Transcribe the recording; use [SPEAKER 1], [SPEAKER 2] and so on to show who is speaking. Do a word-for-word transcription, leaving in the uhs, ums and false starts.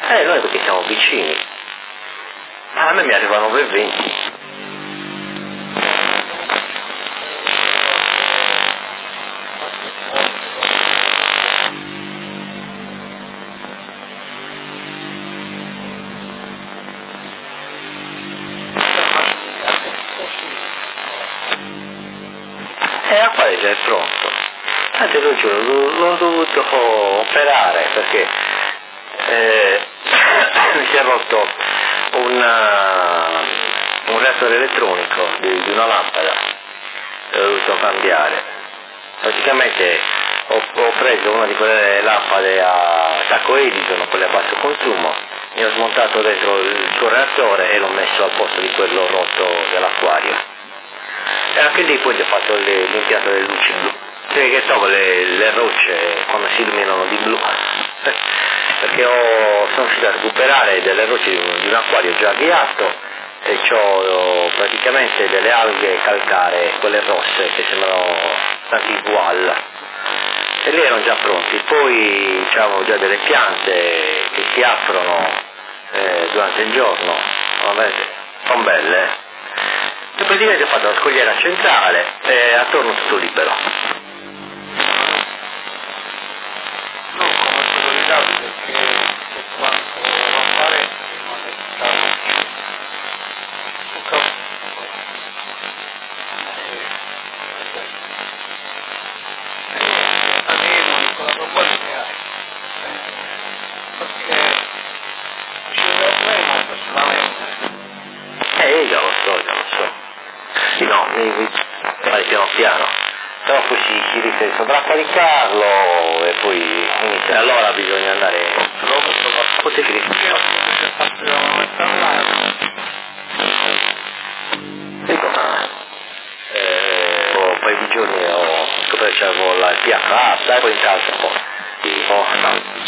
[SPEAKER 1] Eh, noi perché siamo vicini. A me mi arrivano per venti. E a quale già è pronto. Anzi, lo giuro, l'ho dovuto operare perché eh, mi si è rotto una, un reattore elettronico di, di una lampada, l'ho dovuto cambiare. Praticamente ho, ho preso una di quelle lampade a sacco Edison, quelle a basso consumo, mi ho smontato dentro il suo reattore e l'ho messo al posto di quello rotto dell'acquario. E anche lì poi ho fatto le, l'impianto delle luci blu. Sì, che trovo le, le rocce quando si illuminano di blu. Perché ho, sono riuscito a recuperare delle rocce di un, di un acquario già avviato e ho praticamente delle alghe calcaree, quelle rosse che sembrano tanti voile. E lì erano già pronti. Poi c'erano già delle piante che si aprono eh, durante il giorno. Vabbè, sono belle. Eh. E praticamente ho fatto la scogliera centrale e attorno tutto libero.
[SPEAKER 2] No, come priorità perché quanto non fare non è stato con la proposta perché ci problema personalmente.
[SPEAKER 1] Eh, io lo so, io lo so. Sì, no, mi, mi fare piano piano. Però poi si, si rischia di sovraccaricarlo e poi inizia. Allora bisogna andare. Così che dico, ma eh, un paio di giorni ho scoperto che c'avevo la P H A, dai poi in casa un po'. Oh, no.